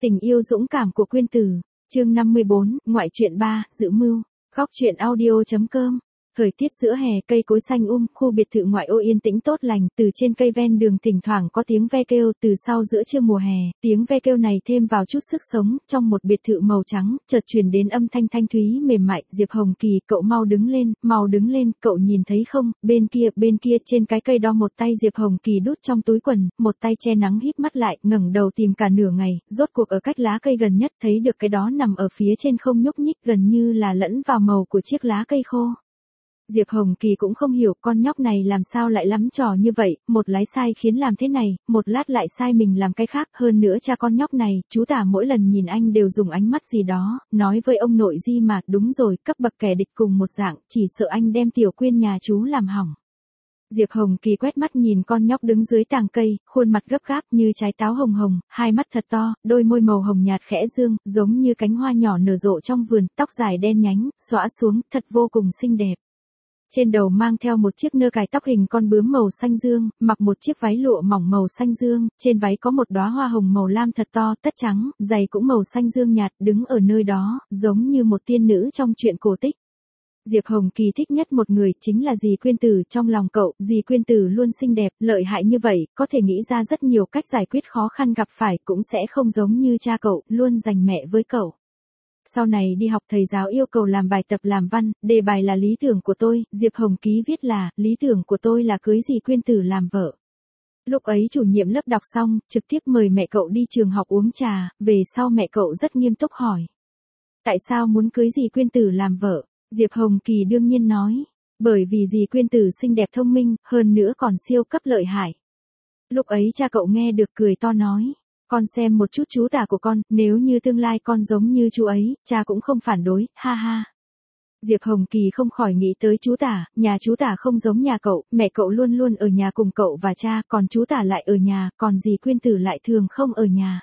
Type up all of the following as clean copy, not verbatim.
Tình yêu dũng cảm của Quyên Tử, chương 54, ngoại truyện 3, dự mưu, góc truyện audio.com. Thời tiết giữa hè, cây cối xanh khu biệt thự ngoại ô yên tĩnh tốt lành, từ trên cây ven đường thỉnh thoảng có tiếng ve kêu, từ sau giữa trưa mùa hè, tiếng ve kêu này thêm vào chút sức sống, trong một biệt thự màu trắng, chợt truyền đến âm thanh thanh thúy mềm mại, Diệp Hồng Kỳ, cậu mau đứng lên, cậu nhìn thấy không, bên kia trên cái cây đo một tay Diệp Hồng Kỳ đút trong túi quần, một tay che nắng híp mắt lại, ngẩng đầu tìm cả nửa ngày, rốt cuộc ở cách lá cây gần nhất thấy được cái đó nằm ở phía trên không nhúc nhích gần như là lẫn vào màu của chiếc lá cây khô. Diệp Hồng Kỳ cũng không hiểu con nhóc này làm sao lại lắm trò như vậy, một lái sai khiến làm thế này, một lát lại sai mình làm cái khác, hơn nữa cha con nhóc này, chú tả mỗi lần nhìn anh đều dùng ánh mắt gì đó, nói với ông nội Di mà, đúng rồi, cấp bậc kẻ địch cùng một dạng, chỉ sợ anh đem Tiểu Quyên nhà chú làm hỏng. Diệp Hồng Kỳ quét mắt nhìn con nhóc đứng dưới tàng cây, khuôn mặt gấp gáp như trái táo hồng hồng, hai mắt thật to, đôi môi màu hồng nhạt khẽ dương, giống như cánh hoa nhỏ nở rộ trong vườn, tóc dài đen nhánh, xõa xuống, thật vô cùng xinh đẹp. Trên đầu mang theo một chiếc nơ cài tóc hình con bướm màu xanh dương, mặc một chiếc váy lụa mỏng màu xanh dương, trên váy có một đóa hoa hồng màu lam thật to, tất trắng, giày cũng màu xanh dương nhạt, đứng ở nơi đó, giống như một tiên nữ trong truyện cổ tích. Diệp Hồng Kỳ thích nhất một người, chính là dì Quyên Tử trong lòng cậu, dì Quyên Tử luôn xinh đẹp, lợi hại như vậy, có thể nghĩ ra rất nhiều cách giải quyết khó khăn gặp phải, cũng sẽ không giống như cha cậu, luôn dành mẹ với cậu. Sau này đi học thầy giáo yêu cầu làm bài tập làm văn, đề bài là lý tưởng của tôi, Diệp Hồng Ký viết là, lý tưởng của tôi là cưới dì Quyên Tử làm vợ. Lúc ấy chủ nhiệm lớp đọc xong, trực tiếp mời mẹ cậu đi trường học uống trà, về sau mẹ cậu rất nghiêm túc hỏi. Tại sao muốn cưới dì Quyên Tử làm vợ? Diệp Hồng Kỳ đương nhiên nói, bởi vì dì Quyên Tử xinh đẹp thông minh, hơn nữa còn siêu cấp lợi hại. Lúc ấy cha cậu nghe được cười to nói. Con xem một chút chú tả của con, nếu như tương lai con giống như chú ấy, cha cũng không phản đối, ha ha. Diệp Hồng Kỳ không khỏi nghĩ tới chú tả, nhà chú tả không giống nhà cậu, mẹ cậu luôn luôn ở nhà cùng cậu và cha, còn chú tả lại ở nhà, còn dì Quyên Tử lại thường không ở nhà.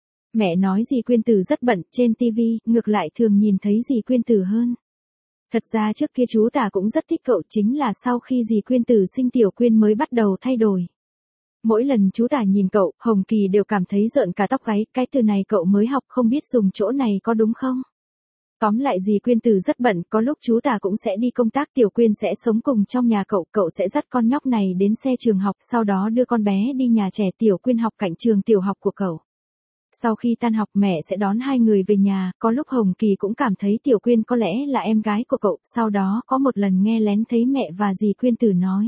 Mẹ nói dì Quyên Tử rất bận, trên tivi, ngược lại thường nhìn thấy dì Quyên Tử hơn. Thật ra trước kia chú tả cũng rất thích cậu, chính là sau khi dì Quyên Tử sinh Tiểu Quyên mới bắt đầu thay đổi. Mỗi lần chú tả nhìn cậu, Hồng Kỳ đều cảm thấy rợn cả tóc gáy, cái từ này cậu mới học không biết dùng chỗ này có đúng không? Tóm lại dì Quyên Tử rất bận, có lúc chú tả cũng sẽ đi công tác, Tiểu Quyên sẽ sống cùng trong nhà cậu sẽ dắt con nhóc này đến xe trường học, sau đó đưa con bé đi nhà trẻ, Tiểu Quyên học cạnh trường tiểu học của cậu. Sau khi tan học mẹ sẽ đón hai người về nhà, có lúc Hồng Kỳ cũng cảm thấy Tiểu Quyên có lẽ là em gái của cậu, sau đó có một lần nghe lén thấy mẹ và dì Quyên Tử nói.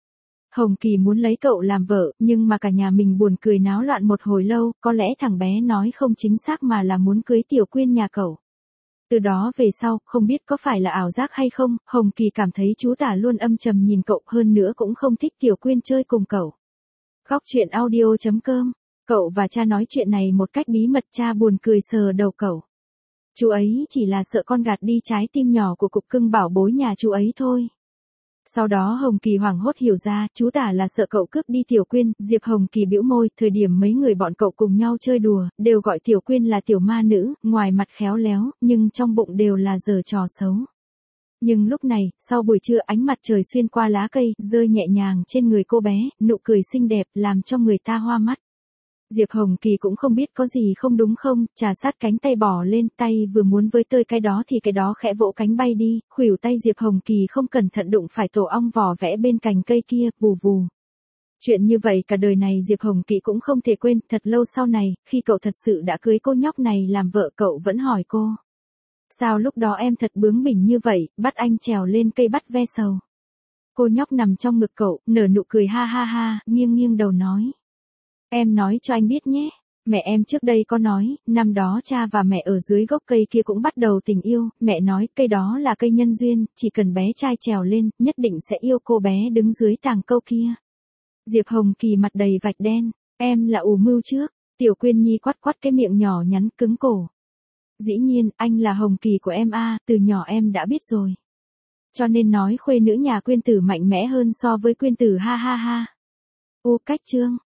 Hồng Kỳ muốn lấy cậu làm vợ, nhưng mà cả nhà mình buồn cười náo loạn một hồi lâu, có lẽ thằng bé nói không chính xác mà là muốn cưới Tiểu Quyên nhà cậu. Từ đó về sau, không biết có phải là ảo giác hay không, Hồng Kỳ cảm thấy chú tả luôn âm trầm nhìn cậu, hơn nữa cũng không thích Tiểu Quyên chơi cùng cậu. Góc truyện audio.com, cậu và cha nói chuyện này một cách bí mật, cha buồn cười sờ đầu cậu. Chú ấy chỉ là sợ con gạt đi trái tim nhỏ của cục cưng bảo bối nhà chú ấy thôi. Sau đó Hồng Kỳ hoảng hốt hiểu ra, chú tả là sợ cậu cướp đi Tiểu Quyên, Diệp Hồng Kỳ bĩu môi, thời điểm mấy người bọn cậu cùng nhau chơi đùa, đều gọi Tiểu Quyên là tiểu ma nữ, ngoài mặt khéo léo, nhưng trong bụng đều là giở trò xấu. Nhưng lúc này, sau buổi trưa ánh mặt trời xuyên qua lá cây, rơi nhẹ nhàng trên người cô bé, nụ cười xinh đẹp, làm cho người ta hoa mắt. Diệp Hồng Kỳ cũng không biết có gì không đúng không, trà sát cánh tay bỏ lên, tay vừa muốn với tơi cái đó thì cái đó khẽ vỗ cánh bay đi, khuỷu tay Diệp Hồng Kỳ không cẩn thận đụng phải tổ ong vỏ vẽ bên cành cây kia, vù vù. Chuyện như vậy cả đời này Diệp Hồng Kỳ cũng không thể quên, thật lâu sau này, khi cậu thật sự đã cưới cô nhóc này làm vợ cậu vẫn hỏi cô. Sao lúc đó em thật bướng bỉnh như vậy, bắt anh trèo lên cây bắt ve sầu. Cô nhóc nằm trong ngực cậu, nở nụ cười ha ha ha, nghiêng đầu nói. Em nói cho anh biết nhé, mẹ em trước đây có nói, năm đó cha và mẹ ở dưới gốc cây kia cũng bắt đầu tình yêu, mẹ nói cây đó là cây nhân duyên, chỉ cần bé trai trèo lên, nhất định sẽ yêu cô bé đứng dưới tàng cây kia. Diệp Hồng Kỳ mặt đầy vạch đen, em là ủ mưu trước, Tiểu Quyên Nhi quát cái miệng nhỏ nhắn cứng cổ. Dĩ nhiên, anh là Hồng Kỳ của em từ nhỏ em đã biết rồi. Cho nên nói khuê nữ nhà Quyên Tử mạnh mẽ hơn so với Quyên Tử ha ha ha. Cách chương.